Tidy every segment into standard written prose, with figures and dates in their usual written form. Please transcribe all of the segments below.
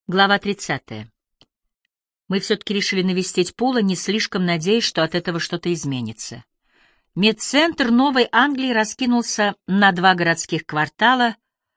Глава 30. Мы все-таки решили навестить Пула, не слишком надеясь, что от этого что-то изменится. Медцентр Новой Англии раскинулся на 2 городских квартала.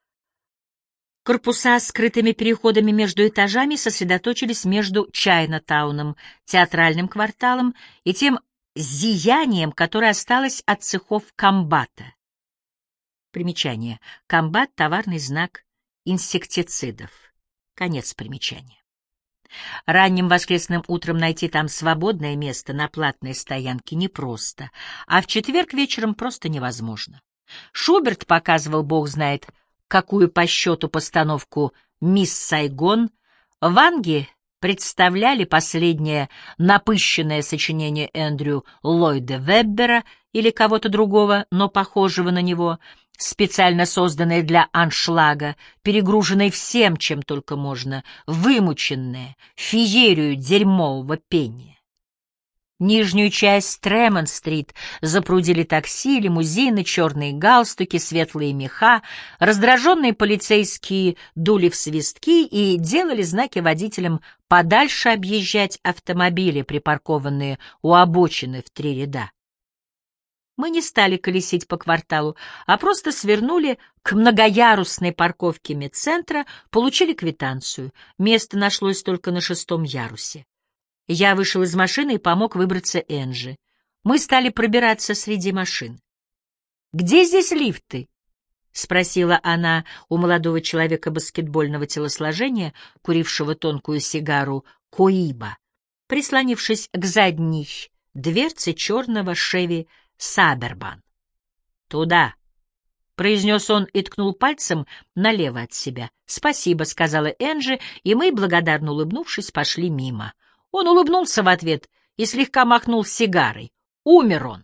Корпуса с скрытыми переходами между этажами сосредоточились между Чайна-тауном, театральным кварталом и тем зиянием, которое осталось от цехов комбата. Примечание. Комбат — товарный знак инсектицидов. Конец примечания. Ранним воскресным утром найти там свободное место на платной стоянке непросто, а в четверг вечером просто невозможно. Шуберт показывал, бог знает, какую по счету постановку «Мисс Сайгон», Ванги представляли последнее напыщенное сочинение Эндрю Ллойда Веббера или кого-то другого, но похожего на него, специально созданное для аншлага, перегруженное всем, чем только можно, вымученное, феерию дерьмового пения. Нижнюю часть Тремонт-стрит запрудили такси, лимузины, черные галстуки, светлые меха, раздраженные полицейские дули в свистки и делали знаки водителям подальше объезжать автомобили, припаркованные у обочины в 3 ряда. Мы не стали колесить по кварталу, а просто свернули к многоярусной парковке медцентра, получили квитанцию. Место нашлось только на 6-м ярусе. Я вышел из машины и помог выбраться Энджи. Мы стали пробираться среди машин. «Где здесь лифты?» — спросила она у молодого человека баскетбольного телосложения, курившего тонкую сигару Коиба, прислонившись к задней дверце черного Шеви Сабербан. «Туда», — произнес он и ткнул пальцем налево от себя. «Спасибо», — сказала Энджи, и мы, благодарно улыбнувшись, пошли мимо. Он улыбнулся в ответ и слегка махнул сигарой. Умер он.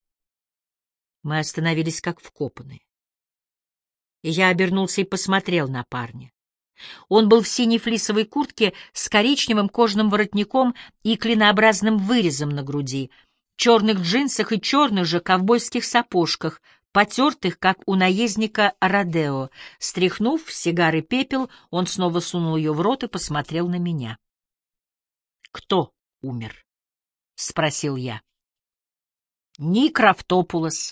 Мы остановились как вкопанные. Я обернулся и посмотрел на парня. Он был в синей флисовой куртке с коричневым кожаным воротником и клинообразным вырезом на груди, черных джинсах и черных же ковбойских сапожках, потертых, как у наездника Родео. Стряхнув с сигары пепел, он снова сунул ее в рот и посмотрел на меня. «Кто умер?» — спросил я. «Ник Рафтопулос».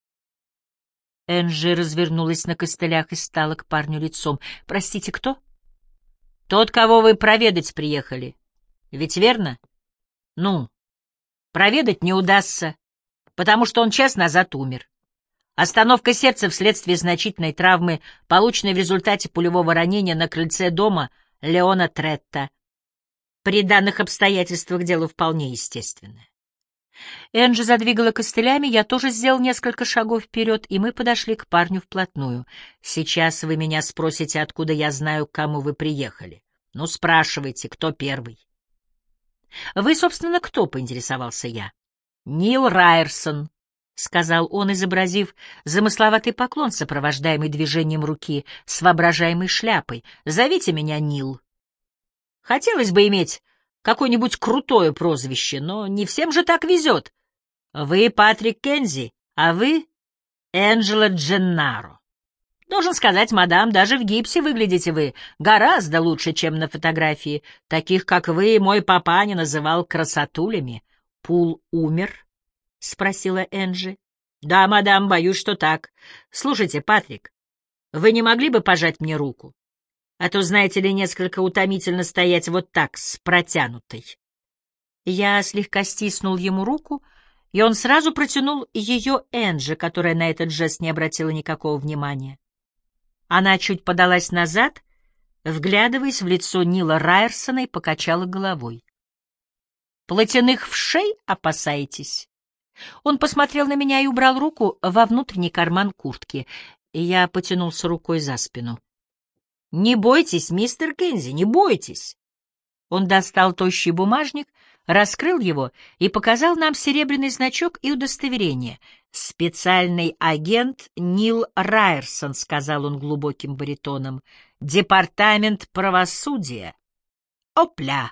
Энджи развернулась на костылях и стала к парню лицом. «Простите, кто?» «Тот, кого вы проведать приехали. Ведь верно?» «Ну, проведать не удастся, потому что он час назад умер. Остановка сердца вследствие значительной травмы, полученной в результате пулевого ранения на крыльце дома Леона Третта. При данных обстоятельствах дело вполне естественное». Энджи задвигала костылями, я тоже сделал несколько шагов вперед, и мы подошли к парню вплотную. «Сейчас вы меня спросите, откуда я знаю, к кому вы приехали. Ну, спрашивайте, кто первый?» «Вы, собственно, кто?» — поинтересовался я. «Нил Райерсон», — сказал он, изобразив замысловатый поклон, сопровождаемый движением руки с воображаемой шляпой. «Зовите меня Нил. Хотелось бы иметь какое-нибудь крутое прозвище, но не всем же так везет. Вы Патрик Кензи, а вы Энджело Дженнаро. Должен сказать, мадам, даже в гипсе выглядите вы гораздо лучше, чем на фотографии. Таких, как вы, мой папаня называл красотулями». «Пул умер?» — спросила Энджи. «Да, мадам, боюсь, что так. Слушайте, Патрик, вы не могли бы пожать мне руку? А то, знаете ли, несколько утомительно стоять вот так, с протянутой». Я слегка стиснул ему руку, и он сразу протянул ее Энджи, которая на этот жест не обратила никакого внимания. Она чуть подалась назад, вглядываясь в лицо Нила Райерсона, и покачала головой. «Платяных вшей опасаетесь?» Он посмотрел на меня и убрал руку во внутренний карман куртки, и я потянулся рукой за спину. «Не бойтесь, мистер Кензи, не бойтесь!» Он достал тощий бумажник, раскрыл его и показал нам серебряный значок и удостоверение. «Специальный агент Нил Райерсон», — сказал он глубоким баритоном, — «Департамент правосудия». Опля!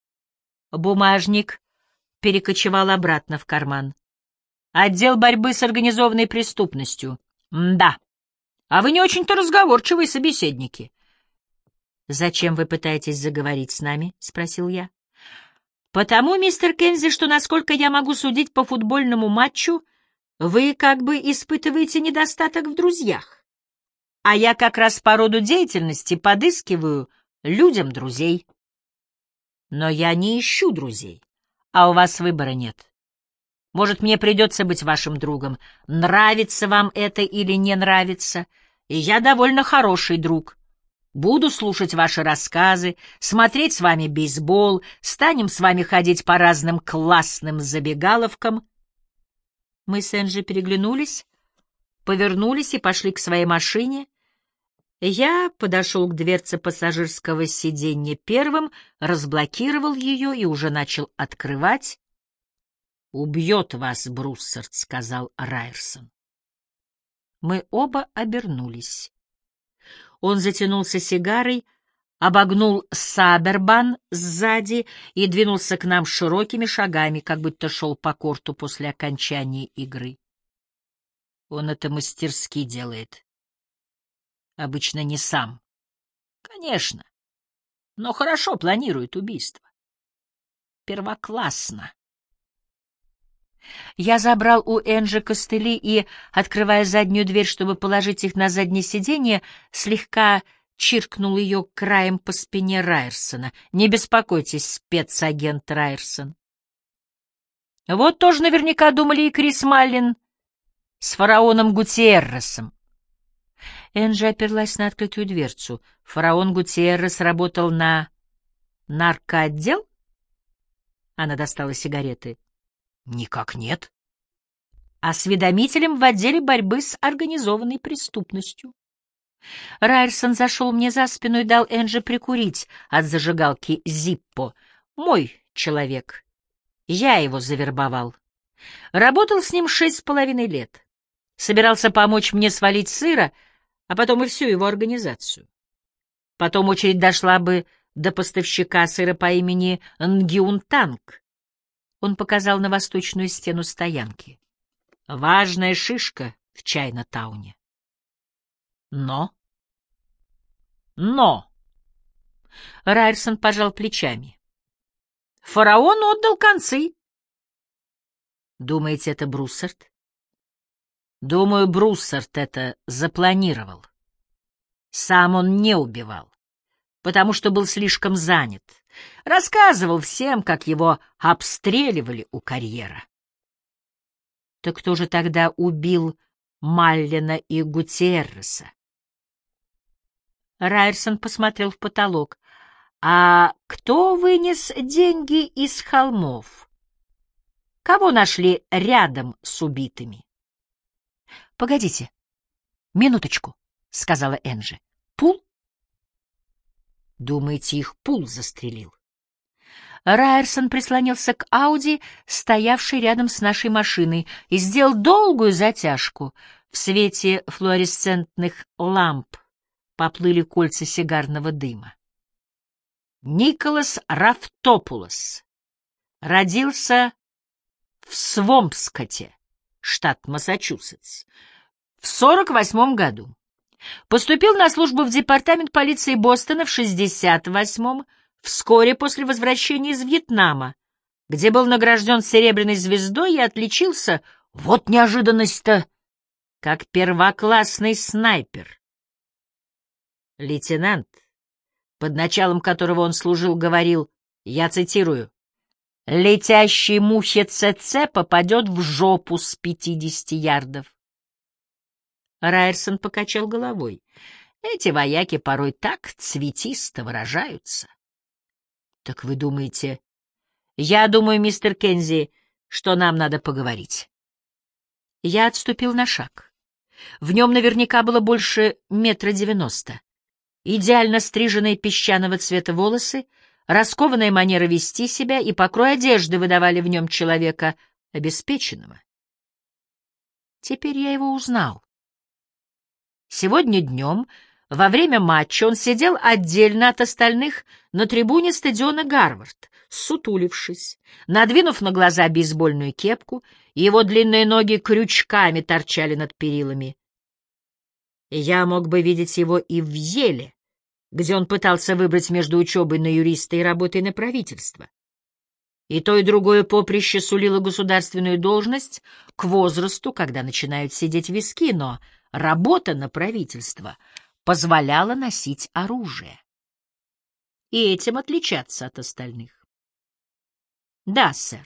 Бумажник перекочевал обратно в карман. «Отдел борьбы с организованной преступностью». «Да. А вы не очень-то разговорчивые собеседники». «Зачем вы пытаетесь заговорить с нами?» — спросил я. «Потому, мистер Кензи, что, насколько я могу судить по футбольному матчу, вы как бы испытываете недостаток в друзьях. А я как раз по роду деятельности подыскиваю людям друзей. Но я не ищу друзей, а у вас выбора нет. Может, мне придется быть вашим другом, нравится вам это или не нравится, и я довольно хороший друг. Буду слушать ваши рассказы, смотреть с вами бейсбол, станем с вами ходить по разным классным забегаловкам». Мы с Энджи переглянулись, повернулись и пошли к своей машине. Я подошел к дверце пассажирского сиденья первым, разблокировал ее и уже начал открывать. «Убьет вас, Бруссард», — сказал Райерсон. Мы оба обернулись. Он затянулся сигарой, обогнул Сабербан сзади и двинулся к нам широкими шагами, как будто шел по корту после окончания игры. Он это мастерски делает. Обычно не сам. Конечно, но хорошо планирует убийство. Первоклассно. Я забрал у Энджи костыли и, открывая заднюю дверь, чтобы положить их на заднее сиденье, слегка чиркнул ее краем по спине Райерсона. «Не беспокойтесь, спецагент Райерсон». Вот тоже наверняка думали и Крис Маллин с фараоном Гутиерресом. Энджи оперлась на открытую дверцу. Фараон Гутиеррес работал на наркоотдел? Она достала сигареты. Никак нет. Осведомителем в отделе борьбы с организованной преступностью. Райерсон зашел мне за спину и дал Энджи прикурить от зажигалки Зиппо. Мой человек. Я его завербовал. Работал с ним 6,5 лет. Собирался помочь мне свалить сыра, а потом и всю его организацию. Потом очередь дошла бы до поставщика сыра по имени Нгиунтанг. Он показал на восточную стену стоянки. Важная шишка в Чайна-тауне. Но... Райерсон пожал плечами. Фараон отдал концы. Думаете, это Бруссард? Думаю, Бруссард это запланировал. Сам он не убивал, потому что был слишком занят. Рассказывал всем, как его обстреливали у карьера. Так кто же тогда убил Маллина и Гутиерреса? Райерсон посмотрел в потолок. А кто вынес деньги из холмов? Кого нашли рядом с убитыми? — Погодите, минуточку, — сказала Энджи. — Пул? — Думаете, их Пул застрелил? Райерсон прислонился к Ауди, стоявшей рядом с нашей машиной, и сделал долгую затяжку. В свете флуоресцентных ламп поплыли кольца сигарного дыма. Николас Рафтопулос родился в Свомпскоте, штат Массачусетс, в 1948 году. Поступил на службу в департамент полиции Бостона в 1968-м, вскоре после возвращения из Вьетнама, где был награжден Серебряной звездой и отличился, вот неожиданность-то, как первоклассный снайпер. Лейтенант, под началом которого он служил, говорил, я цитирую, «Летящей мухе ЦЦ попадет в жопу с 50 ярдов». Райерсон покачал головой. Эти вояки порой так цветисто выражаются. Так вы думаете... Я думаю, мистер Кензи, что нам надо поговорить. Я отступил на шаг. В нем наверняка было больше 1,90 м. Идеально стриженные песчаного цвета волосы, раскованная манера вести себя и покрой одежды выдавали в нем человека обеспеченного. Теперь я его узнал. Сегодня днем, во время матча, он сидел отдельно от остальных на трибуне стадиона Гарвард, сутулившись, надвинув на глаза бейсбольную кепку, и его длинные ноги крючками торчали над перилами. Я мог бы видеть его и в Еле, где он пытался выбрать между учебой на юриста и работой на правительство. И то, и другое поприще сулило государственную должность к возрасту, когда начинают сидеть виски, но работа на правительство позволяла носить оружие и этим отличаться от остальных. Да, сэр.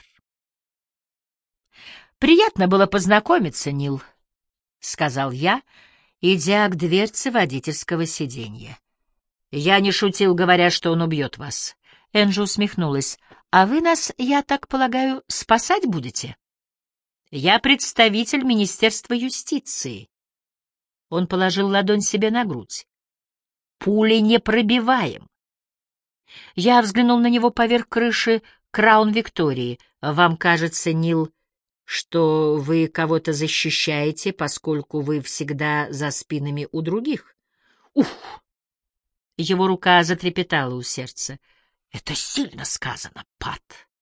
Приятно было познакомиться, Нил, — сказал я, идя к дверце водительского сиденья. Я не шутил, говоря, что он убьет вас. Энджи усмехнулась. А вы нас, я так полагаю, спасать будете? Я представитель Министерства юстиции. Он положил ладонь себе на грудь. Пули не пробиваем. Я взглянул на него поверх крыши Краун Виктории. Вам кажется, Нил, что вы кого-то защищаете, поскольку вы всегда за спинами у других? Ух! Его рука затрепетала у сердца. Это сильно сказано, Пат.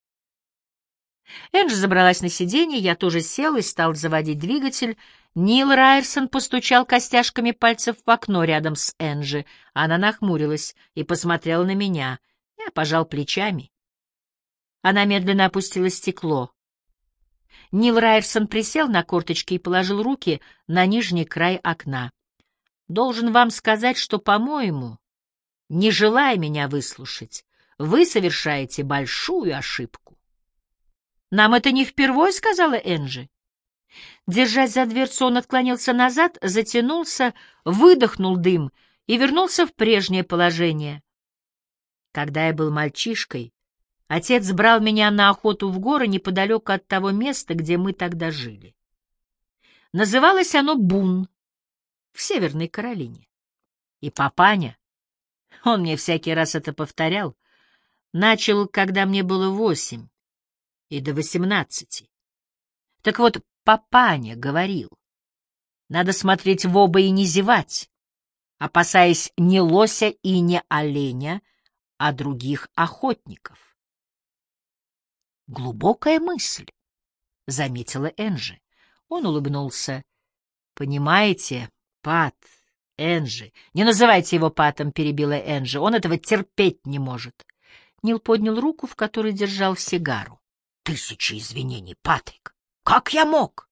Энджи забралась на сиденье, я тоже сел и стал заводить двигатель. Нил Райерсон постучал костяшками пальцев в окно рядом с Энджи. Она нахмурилась и посмотрела на меня. Я пожал плечами. Она медленно опустила стекло. Нил Райерсон присел на корточки и положил руки на нижний край окна. «Должен вам сказать, что, по-моему, не желая меня выслушать, вы совершаете большую ошибку». «Нам это не впервой», — сказала Энджи. Держась за дверцу, он отклонился назад, затянулся, выдохнул дым и вернулся в прежнее положение. Когда я был мальчишкой, отец брал меня на охоту в горы неподалеку от того места, где мы тогда жили. Называлось оно Бун, в Северной Каролине. И папаня, он мне всякий раз это повторял, начал, когда мне было 8 и до 18. Так вот, папаня говорил, надо смотреть в оба и не зевать, опасаясь не лося и не оленя, а других охотников. Глубокая мысль, — заметила Энджи. Он улыбнулся. Понимаете, Пат, Энджи... Не называйте его Патом, — перебила Энджи. Он этого терпеть не может. Нил поднял руку, в которой держал сигару. 1000 извинений, Патрик. Как я мог?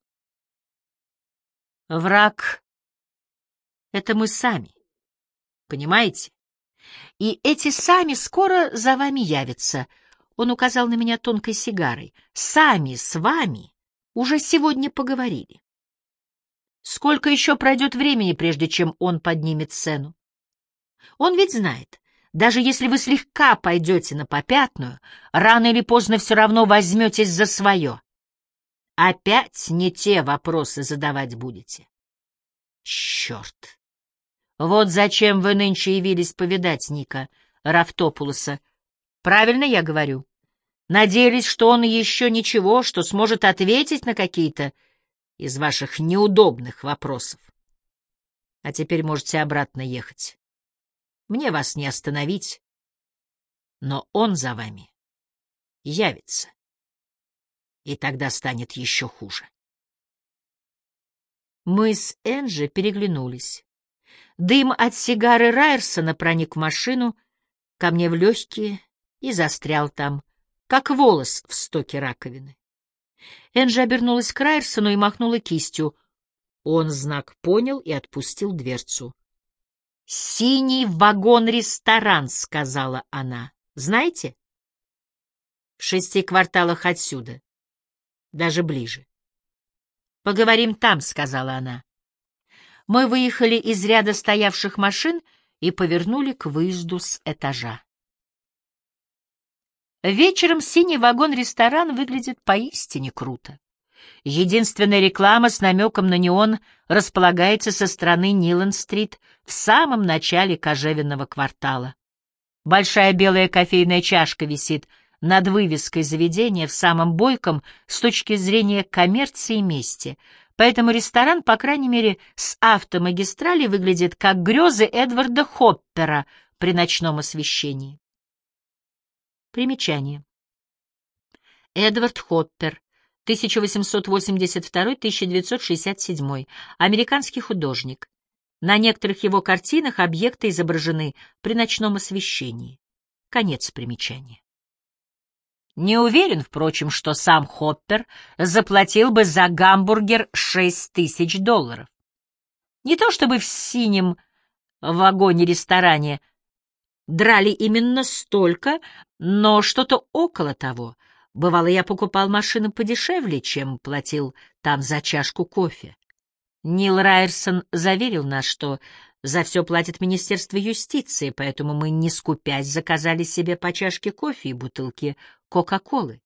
Враг — это мы сами. Понимаете? И эти сами скоро за вами явятся. Он указал на меня тонкой сигарой. Сами с вами уже сегодня поговорили. Сколько еще пройдет времени, прежде чем он поднимет цену? Он ведь знает, даже если вы слегка пойдете на попятную, рано или поздно все равно возьметесь за свое. Опять не те вопросы задавать будете. Черт! Вот зачем вы нынче явились повидать Ника Рафтопулоса. Правильно я говорю? Надеялись, что он еще ничего, что сможет ответить на какие-то из ваших неудобных вопросов. А теперь можете обратно ехать. Мне вас не остановить, но он за вами явится. И тогда станет еще хуже. Мы с Энджи переглянулись. Дым от сигары Райерсона проник в машину, ко мне в легкие и застрял там, как волос в стоке раковины. Энджи обернулась к Райерсону и махнула кистью. Он знак понял и отпустил дверцу. «Синий вагон-ресторан», — сказала она. «Знаете? В 6 кварталах отсюда. Даже ближе. «Поговорим там», — сказала она. Мы выехали из ряда стоявших машин и повернули к выезду с этажа. Вечером синий вагон-ресторан выглядит поистине круто. Единственная реклама с намеком на неон располагается со стороны Ниланд-стрит в самом начале кожевенного квартала. Большая белая кофейная чашка висит над вывеской заведения в самом бойком с точки зрения коммерции месте, поэтому ресторан, по крайней мере, с автомагистрали выглядит как грезы Эдварда Хоппера при ночном освещении. Примечание. Эдвард Хоппер, 1882-1967, американский художник. На некоторых его картинах объекты изображены при ночном освещении. Конец примечания. Не уверен, впрочем, что сам Хоппер заплатил бы за гамбургер $6000. Не то чтобы в синем вагоне-ресторане драли именно столько, но что-то около того. Бывало, я покупал машину подешевле, чем платил там за чашку кофе. Нил Райерсон заверил нас, что за все платит Министерство юстиции, поэтому мы, не скупясь, заказали себе по чашке кофе и бутылки Кока-Колы.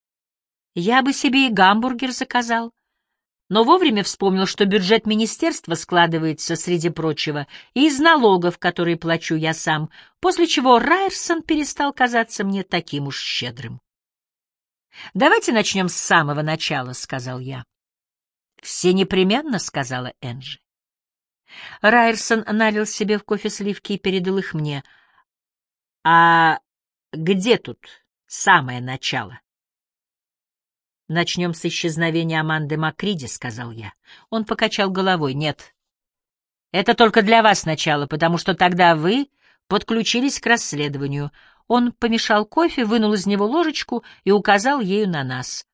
Я бы себе и гамбургер заказал, но вовремя вспомнил, что бюджет министерства складывается, среди прочего, и из налогов, которые плачу я сам, после чего Райерсон перестал казаться мне таким уж щедрым. «Давайте начнем с самого начала», — сказал я. «Все непременно», — сказала Энджи. Райерсон налил себе в кофе сливки и передал их мне. «А где тут самое начало?» «Начнем с исчезновения Аманды Макриди», — сказал я. Он покачал головой. «Нет, это только для вас начало, потому что тогда вы подключились к расследованию». Он помешал кофе, вынул из него ложечку и указал ею на нас.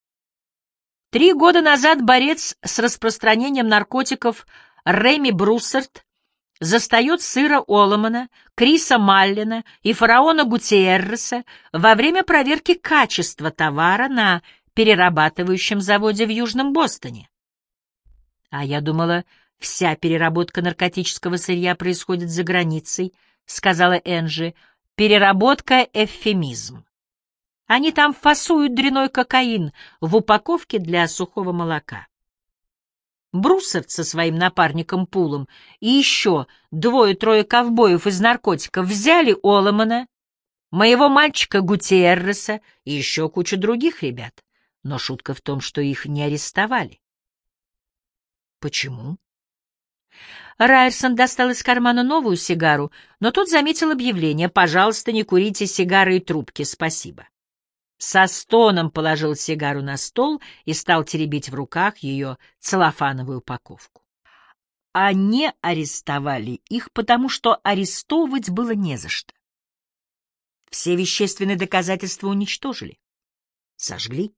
3 года назад борец с распространением наркотиков Рэми Бруссард застает Сыра Оломана, Криса Маллина и фараона Гутиерреса во время проверки качества товара на перерабатывающем заводе в Южном Бостоне. А я думала, вся переработка наркотического сырья происходит за границей, сказала Энджи. Переработка — эвфемизм. Они там фасуют дрянной кокаин в упаковке для сухого молока. Бруссард со своим напарником Пулом и еще 2-3 ковбоев из наркотиков взяли Оломана, моего мальчика Гутиерреса и еще кучу других ребят. Но шутка в том, что их не арестовали. Почему? Райерсон достал из кармана новую сигару, но тут заметил объявление: «Пожалуйста, не курите сигары и трубки, спасибо». Со стоном положил сигару на стол и стал теребить в руках ее целлофановую упаковку. А не арестовали их, потому что арестовывать было не за что. Все вещественные доказательства уничтожили. Сожгли.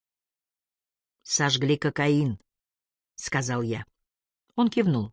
«Сожгли кокаин», — сказал я. Он кивнул.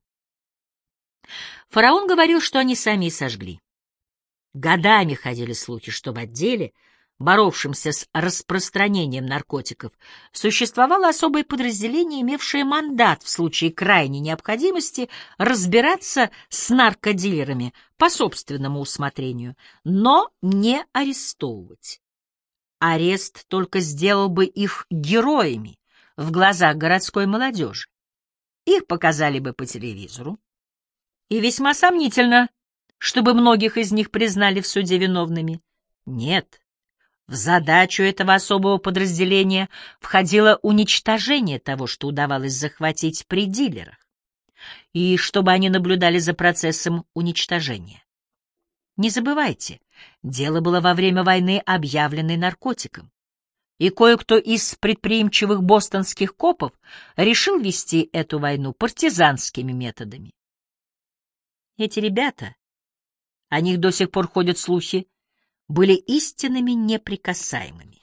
Фараон говорил, что они сами и сожгли. Годами ходили слухи, что в отделе, боровшемся с распространением наркотиков, существовало особое подразделение, имевшее мандат в случае крайней необходимости разбираться с наркодилерами по собственному усмотрению, но не арестовывать. Арест только сделал бы их героями в глазах городской молодежи. Их показали бы по телевизору. И весьма сомнительно, чтобы многих из них признали в суде виновными. Нет, в задачу этого особого подразделения входило уничтожение того, что удавалось захватить при дилерах, и чтобы они наблюдали за процессом уничтожения. Не забывайте, дело было во время войны, объявленной наркотиком, и кое-кто из предприимчивых бостонских копов решил вести эту войну партизанскими методами. Эти ребята, о них до сих пор ходят слухи, были истинными неприкасаемыми.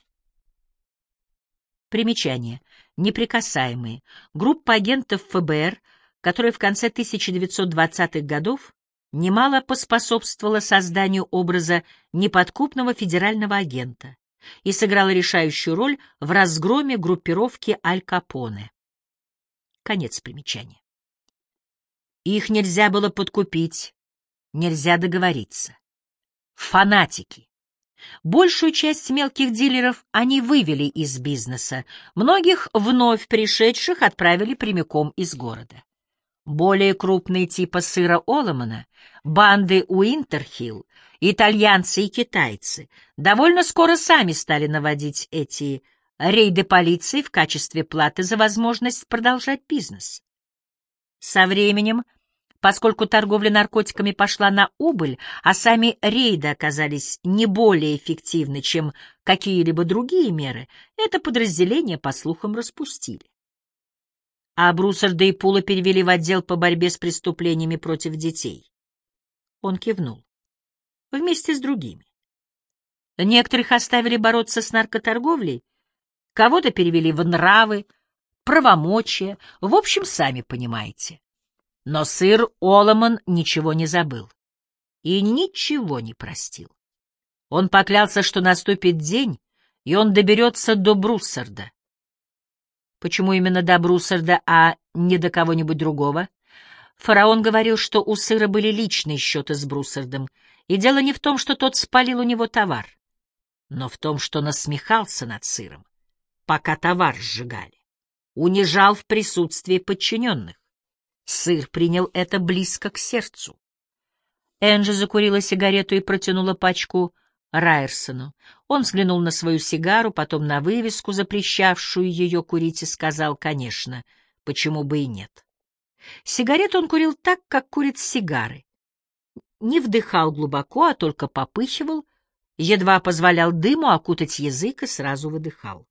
Примечание. Неприкасаемые. Группа агентов ФБР, которая в конце 1920-х годов немало поспособствовала созданию образа неподкупного федерального агента и сыграла решающую роль в разгроме группировки Аль Капоне. Конец примечания. Их нельзя было подкупить, нельзя договориться. Фанатики. Большую часть мелких дилеров они вывели из бизнеса, многих вновь пришедших отправили прямиком из города. Более крупные типа Сыра Оломана, банды Уинтерхилл, итальянцы и китайцы довольно скоро сами стали наводить эти рейды полиции в качестве платы за возможность продолжать бизнес. Со временем, поскольку торговля наркотиками пошла на убыль, а сами рейды оказались не более эффективны, чем какие-либо другие меры, это подразделение, по слухам, распустили. а Бруссарда и Пула перевели в отдел по борьбе с преступлениями против детей. Он кивнул. Вместе с другими. Некоторых оставили бороться с наркоторговлей, кого-то перевели в нравы, правомочия, в общем, сами понимаете. Но сыр Оломан ничего не забыл и ничего не простил. Он поклялся, что наступит день, и он доберется до Бруссарда. Почему именно до Бруссарда, а не до кого-нибудь другого? Фараон говорил, что у сыра были личные счеты с Бруссардом, и дело не в том, что тот спалил у него товар, но в том, что насмехался над сыром, пока товар сжигали, унижал в присутствии подчиненных. Сыр принял это близко к сердцу. Энджи закурила сигарету и протянула пачку Райерсону. Он взглянул на свою сигару, потом на вывеску, запрещавшую ее курить, и сказал, конечно, почему бы и нет. Сигарету он курил так, как курит сигары. Не вдыхал глубоко, а только попыхивал, едва позволял дыму окутать язык и сразу выдыхал.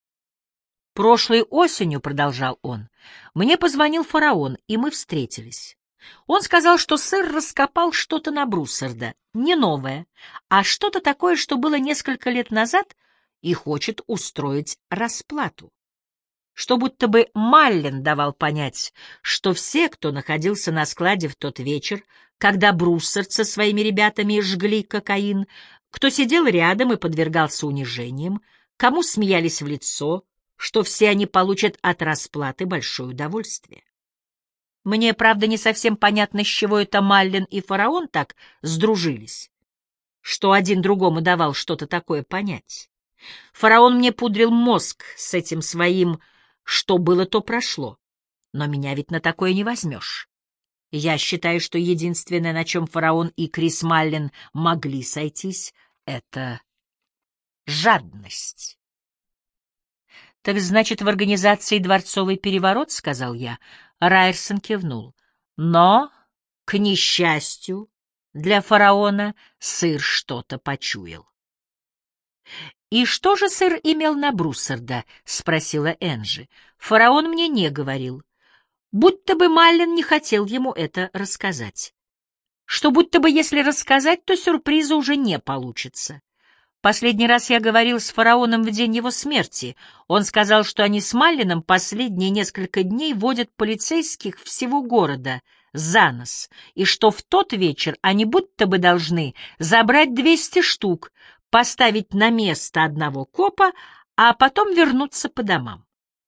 «Прошлой осенью, — продолжал он, — мне позвонил фараон, и мы встретились. Он сказал, что сыр раскопал что-то на Бруссарда, не новое, а что-то такое, что было несколько лет назад, и хочет устроить расплату. Что будто бы Маллен давал понять, что все, кто находился на складе в тот вечер, когда Бруссард со своими ребятами жгли кокаин, кто сидел рядом и подвергался унижениям, кому смеялись в лицо, что все они получат от расплаты большое удовольствие. Мне, правда, не совсем понятно, с чего это Маллен и фараон так сдружились, что один другому давал что-то такое понять. Фараон мне пудрил мозг с этим своим «что было, то прошло», но меня ведь на такое не возьмешь. Я считаю, что единственное, на чем фараон и Крис Маллен могли сойтись, — это жадность. «Так значит, в организации дворцовый переворот?» — сказал я. Райерсон кивнул. Но, к несчастью, для фараона сыр что-то почуял. «И что же сыр имел на Бруссарда?» — спросила Энджи. «Фараон мне не говорил. Будто бы Маллен не хотел ему это рассказать. Что будто бы, если рассказать, то сюрприза уже не получится. Последний раз я говорил с фараоном в день его смерти. Он сказал, что они с Малленом последние несколько дней водят полицейских всего города за нос, и что в тот вечер они будто бы должны забрать 200 штук, поставить на место одного копа, а потом вернуться по домам.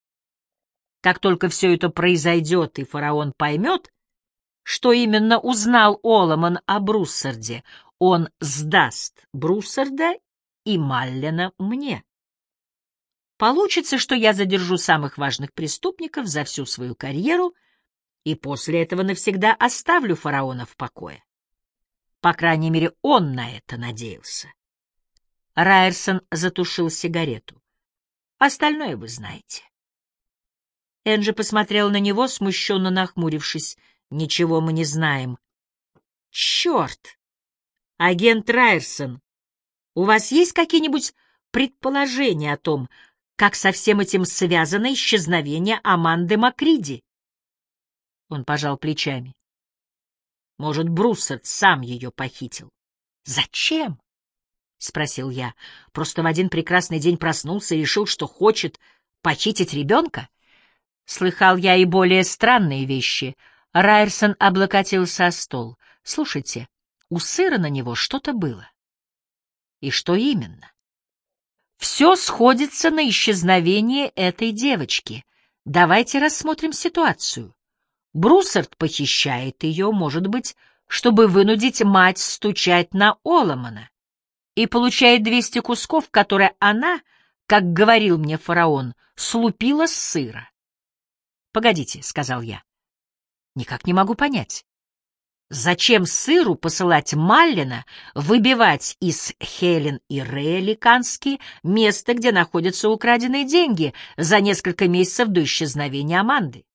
Как только все это произойдет, и фараон поймет, что именно узнал Оломан о Бруссарде, он сдаст Бруссарда и Маллена мне. Получится, что я задержу самых важных преступников за всю свою карьеру и после этого навсегда оставлю фараона в покое. По крайней мере, он на это надеялся. Райерсон затушил сигарету. Остальное вы знаете. Энджи посмотрел на него, смущенно нахмурившись. Ничего мы не знаем. Черт! Агент Райерсон, у вас есть какие-нибудь предположения о том, как со всем этим связано исчезновение Аманды Макриди? Он пожал плечами. Может, Бруссард сам ее похитил. Зачем? — спросил я. Просто в один прекрасный день проснулся и решил, что хочет похитить ребенка? Слыхал я и более странные вещи. Райерсон облокотился о стол. Слушайте, у сыра на него что-то было. И что именно? Все сходится на исчезновение этой девочки. Давайте рассмотрим ситуацию. Бруссард похищает ее, может быть, чтобы вынудить мать стучать на Оломана, и получает 200 кусков, которые она, как говорил мне фараон, слупила с сыра. «Погодите», — сказал я, — «никак не могу понять. Зачем сыру посылать Маллена выбивать из Хелен и Рэя Ликански место, где находятся украденные деньги за несколько месяцев до исчезновения Аманды?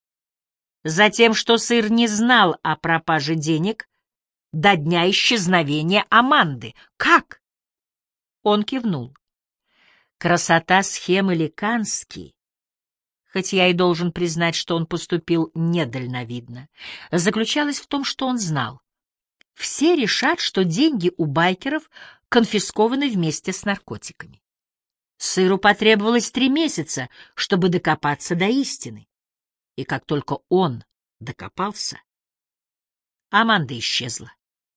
Затем, что сыр не знал о пропаже денег до дня исчезновения Аманды. Как?» Он кивнул. Красота схемы Ликански хоть я и должен признать, что он поступил недальновидно, заключалась в том, что он знал. Все решат, что деньги у байкеров конфискованы вместе с наркотиками. Сыру потребовалось 3 месяца, чтобы докопаться до истины. И как только он докопался, Аманда исчезла.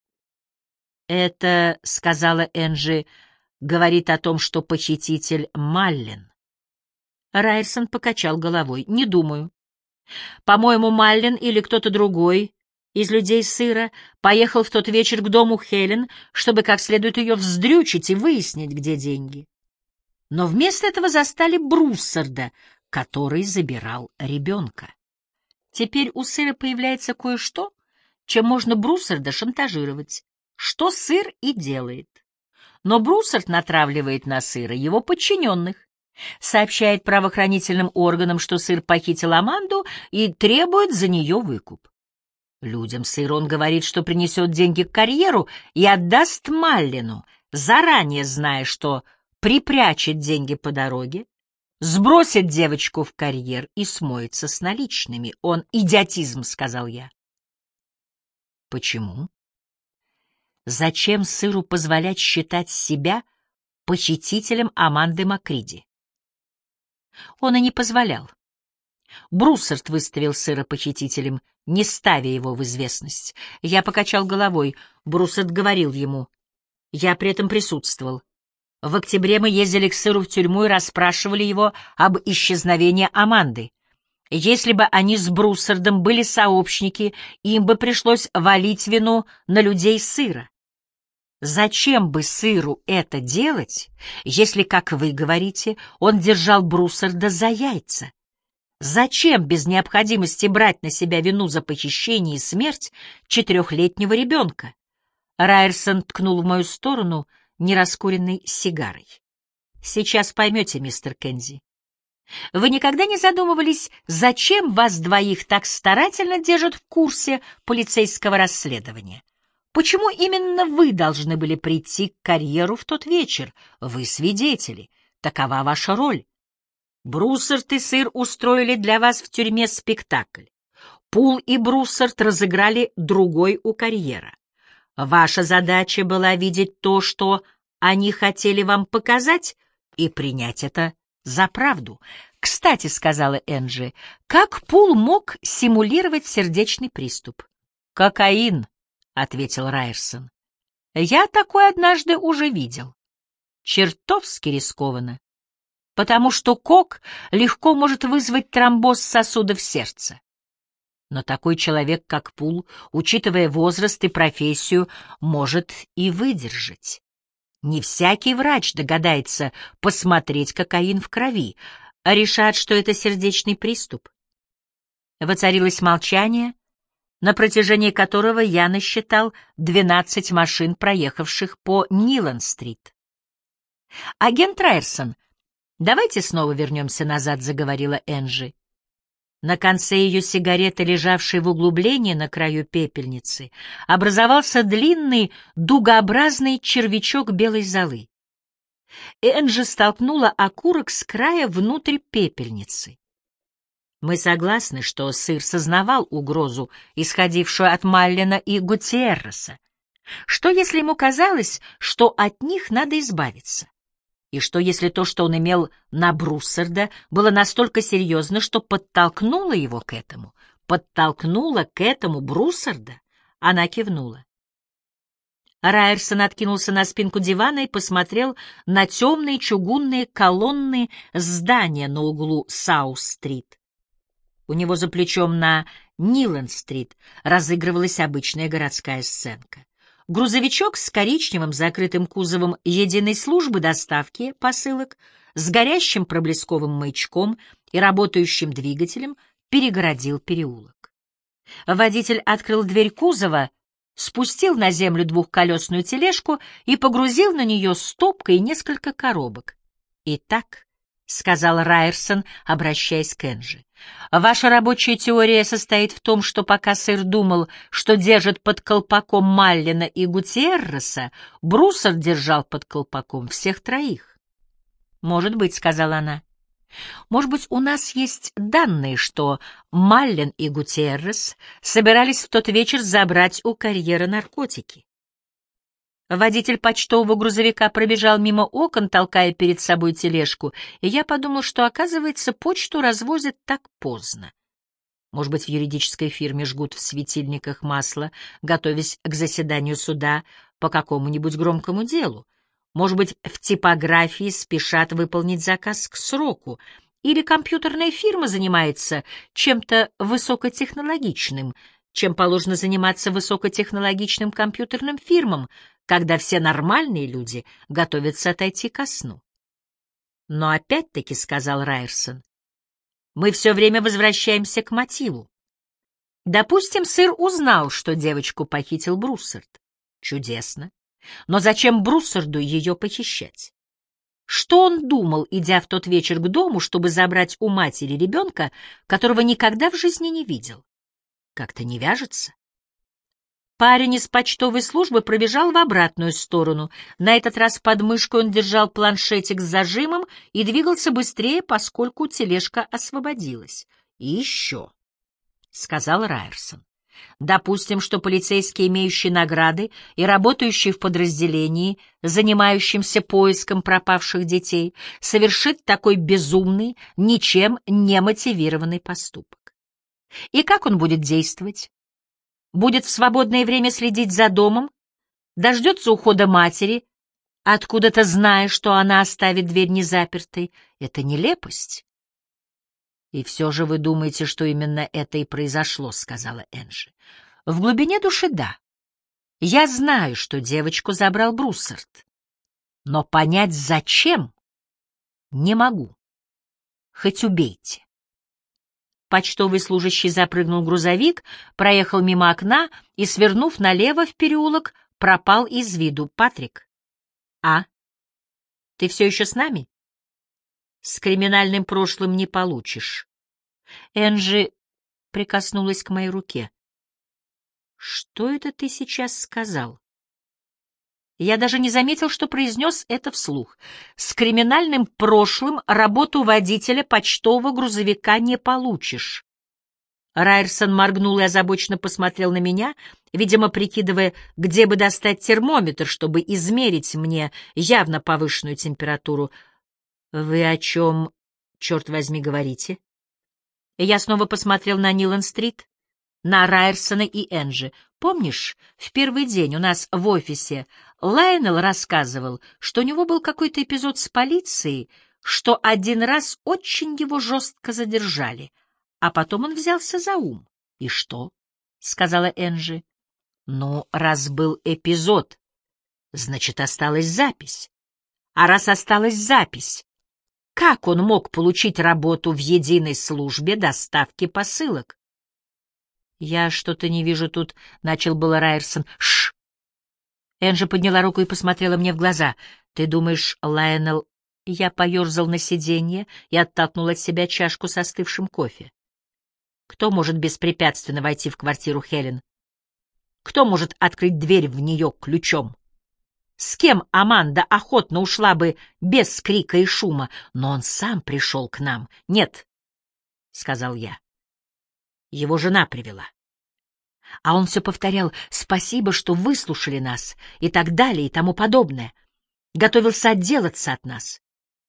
«Это, — сказала Энджи, — говорит о том, что похититель Маллен». Райерсон покачал головой. «Не думаю. По-моему, Маллен или кто-то другой из людей Сыра поехал в тот вечер к дому Хелен, чтобы как следует ее вздрючить и выяснить, где деньги. Но вместо этого застали Бруссарда, который забирал ребенка. Теперь у Сыра появляется кое-что, чем можно Бруссарда шантажировать, что Сыр и делает. Но Бруссард натравливает на Сыра его подчиненных, сообщает правоохранительным органам, что Сыр похитил Аманду и требует за нее выкуп. Людям Сыра он говорит, что принесет деньги к карьеру и отдаст Маллену, заранее зная, что припрячет деньги по дороге, сбросит девочку в карьер и смоется с наличными. Он идиотизм, — сказал я. Почему? Зачем Сыру позволять считать себя похитителем Аманды Макриди? Он и не позволял. Бруссард выставил Сыра похитителем, не ставя его в известность. Я покачал головой. Бруссард говорил ему. Я при этом присутствовал. В октябре мы ездили к Сыру в тюрьму и расспрашивали его об исчезновении Аманды. Если бы они с Бруссардом были сообщники, им бы пришлось валить вину на людей Сыра. Зачем бы Сыру это делать, если, как вы говорите, он держал Бруссарда за яйца? Зачем без необходимости брать на себя вину за похищение и смерть 4-летнего ребенка? Райерсон ткнул в мою сторону нераскуренной сигарой. Сейчас поймете, мистер Кензи. Вы никогда не задумывались, зачем вас двоих так старательно держат в курсе полицейского расследования? Почему именно вы должны были прийти к карьеру в тот вечер? Вы свидетели. Такова ваша роль. Бруссард и Сыр устроили для вас в тюрьме спектакль. Пул и Бруссард разыграли другой у карьера. Ваша задача была видеть то, что они хотели вам показать, и принять это за правду. Кстати, — сказала Энджи, — как Пул мог симулировать сердечный приступ? Кокаин, — ответил Райерсон. Я такое однажды уже видел. Чертовски рискованно, потому что кок легко может вызвать тромбоз сосудов сердца. Но такой человек, как Пул, учитывая возраст и профессию, может и выдержать. Не всякий врач догадается посмотреть кокаин в крови, а решат, что это сердечный приступ. Воцарилось молчание, на протяжении которого я насчитал 12 машин, проехавших по Нилан-стрит. «Агент Райерсон, давайте снова вернемся назад», — заговорила Энджи. На конце ее сигареты, лежавшей в углублении на краю пепельницы, образовался длинный дугообразный червячок белой золы. Энджи столкнула окурок с края внутрь пепельницы. Мы согласны, что Сыр сознавал угрозу, исходившую от Маллена и Гутиерреса. Что, если ему казалось, что от них надо избавиться? И что, если то, что он имел на Бруссарда, было настолько серьезно, что подтолкнуло его к этому? Подтолкнуло к этому Бруссарда? Она кивнула. Райерсон откинулся на спинку дивана и посмотрел на темные чугунные колонны здания на углу Саус-стрит. У него за плечом на Нилан-стрит разыгрывалась обычная городская сценка. Грузовичок с коричневым закрытым кузовом единой службы доставки посылок, с горящим проблесковым маячком и работающим двигателем перегородил переулок. Водитель открыл дверь кузова, спустил на землю двухколесную тележку и погрузил на нее стопкой и несколько коробок. «Итак», — сказал Райерсон, обращаясь к Энджи, — «ваша рабочая теория состоит в том, что пока Сыр думал, что держит под колпаком Маллена и Гутиерреса, Бруссард держал под колпаком всех троих». «Может быть», — сказала она. Может быть, у нас есть данные, что Маллен и Гутиеррес собирались в тот вечер забрать у карьера наркотики. Водитель почтового грузовика пробежал мимо окон, толкая перед собой тележку, и я подумал, что, оказывается, почту развозят так поздно. Может быть, в юридической фирме жгут в светильниках масло, готовясь к заседанию суда по какому-нибудь громкому делу. Может быть, в типографии спешат выполнить заказ к сроку, или компьютерная фирма занимается чем-то высокотехнологичным, чем положено заниматься высокотехнологичным компьютерным фирмам, когда все нормальные люди готовятся отойти ко сну. Но опять-таки, — сказал Райерсон, — мы все время возвращаемся к мотиву. Допустим, сыр узнал, что девочку похитил Бруссард. Чудесно. Но зачем Бруссарду ее похищать? Что он думал, идя в тот вечер к дому, чтобы забрать у матери ребенка, которого никогда в жизни не видел? Как-то не вяжется. Парень из почтовой службы пробежал в обратную сторону. На этот раз под мышкой он держал планшетик с зажимом и двигался быстрее, поскольку тележка освободилась. «И еще», — сказал Райерсон, — «допустим, что полицейский, имеющий награды и работающий в подразделении, занимающемся поиском пропавших детей, совершит такой безумный, ничем не мотивированный поступок. И как он будет действовать? Будет в свободное время следить за домом, дождется ухода матери, откуда-то зная, что она оставит дверь незапертой. Это нелепость». «И все же вы думаете, что именно это и произошло», — сказала Энджи. «В глубине души — да. Я знаю, что девочку забрал Бруссард. Но понять, зачем, не могу. Хоть убейте». Почтовый служащий запрыгнул в грузовик, проехал мимо окна и, свернув налево в переулок, пропал из виду. «Патрик? А? Ты все еще с нами?» «С криминальным прошлым не получишь». Энджи прикоснулась к моей руке. «Что это ты сейчас сказал?» Я даже не заметил, что произнес это вслух. «С криминальным прошлым работу водителя почтового грузовика не получишь». Райерсон моргнул и озабоченно посмотрел на меня, видимо, прикидывая, где бы достать термометр, чтобы измерить мне явно повышенную температуру. «Вы о чем, черт возьми, говорите?» Я снова посмотрел на Нилан-стрит, на Райерсона и Энджи. «Помнишь, в первый день у нас в офисе Лайонел рассказывал, что у него был какой-то эпизод с полицией, что один раз очень его жестко задержали, а потом он взялся за ум». «И что?» — сказала Энджи. «Ну, раз был эпизод, значит, осталась запись. А раз осталась запись, как он мог получить работу в единой службе доставки посылок?» «Я что-то не вижу тут», — начал было Райерсон. «Шш!» Энджи подняла руку и посмотрела мне в глаза. «Ты думаешь, Лайонел...» Я поерзал на сиденье и оттолкнул от себя чашку с остывшим кофе. «Кто может беспрепятственно войти в квартиру Хелен? Кто может открыть дверь в нее ключом? С кем Аманда охотно ушла бы без крика и шума, но он сам пришел к нам?» «Нет», — сказал я. Его жена привела. А он все повторял: «Спасибо, что выслушали нас», и так далее, и тому подобное. Готовился отделаться от нас.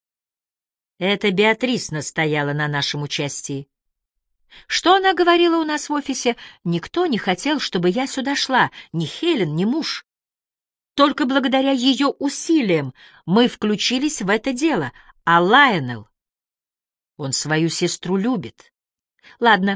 Это Беатрис настояла на нашем участии. Что она говорила у нас в офисе? Никто не хотел, чтобы я сюда шла, ни Хелен, ни муж. Только благодаря ее усилиям мы включились в это дело. А Лайонел, он свою сестру любит. Ладно.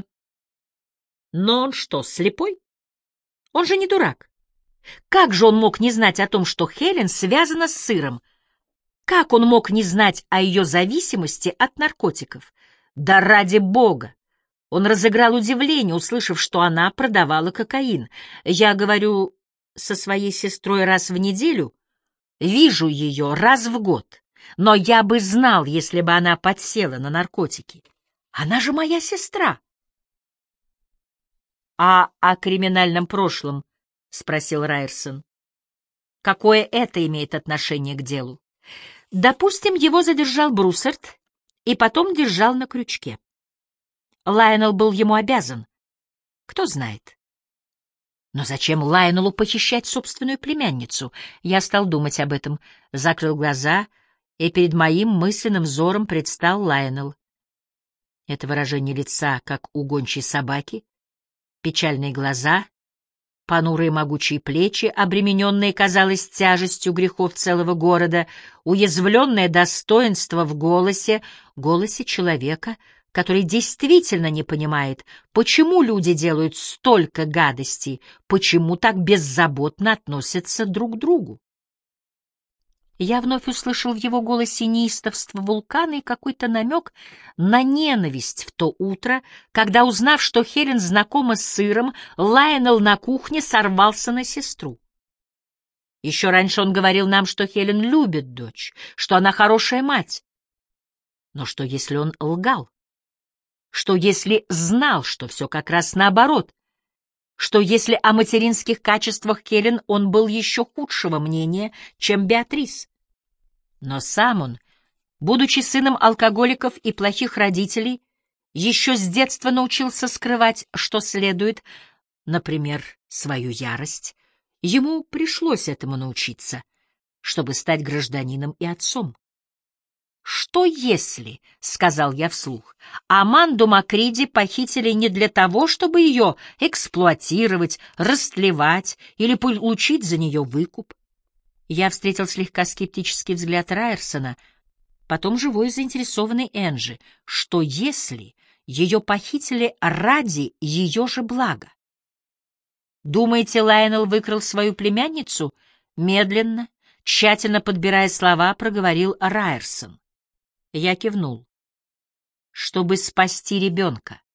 Но он что, слепой? Он же не дурак. Как же он мог не знать о том, что Хелен связана с сыром? Как он мог не знать о ее зависимости от наркотиков? Да ради бога! Он разыграл удивление, услышав, что она продавала кокаин. Я говорю со своей сестрой раз в неделю, вижу ее раз в год, но я бы знал, если бы она подсела на наркотики. Она же моя сестра. «А о криминальном прошлом?» — спросил Райерсон. «Какое это имеет отношение к делу?» «Допустим, его задержал Бруссард, и потом держал на крючке. Лайонел был ему обязан. Кто знает. Но зачем Лайонелу похищать собственную племянницу? Я стал думать об этом, закрыл глаза, и перед моим мысленным взором предстал Лайонел. Это выражение лица, как у гончей собаки, печальные глаза, понурые могучие плечи, обремененные, казалось, тяжестью грехов целого города, уязвленное достоинство в голосе человека, который действительно не понимает, почему люди делают столько гадостей, почему так беззаботно относятся друг к другу. Я вновь услышал в его голосе неистовство вулкана и какой-то намек на ненависть в то утро, когда, узнав, что Хелен знакома с сыром, Лайонел на кухне сорвался на сестру. Еще раньше он говорил нам, что Хелен любит дочь, что она хорошая мать. Но что, если он лгал? Что, если знал, что все как раз наоборот? Что, если о материнских качествах Хелен он был еще худшего мнения, чем Беатрис? Но сам он, будучи сыном алкоголиков и плохих родителей, еще с детства научился скрывать, что следует, например, свою ярость. Ему пришлось этому научиться, чтобы стать гражданином и отцом. «Что если, — сказал я вслух, — Аманду Макриди похитили не для того, чтобы ее эксплуатировать, растлевать или получить за нее выкуп?» Я встретил слегка скептический взгляд Райерсона, потом живой заинтересованный Энджи. Что если ее похитили ради ее же блага? «Думаете, Лайонел выкрал свою племянницу?» Медленно, тщательно подбирая слова, проговорил Райерсон. Я кивнул. «Чтобы спасти ребенка».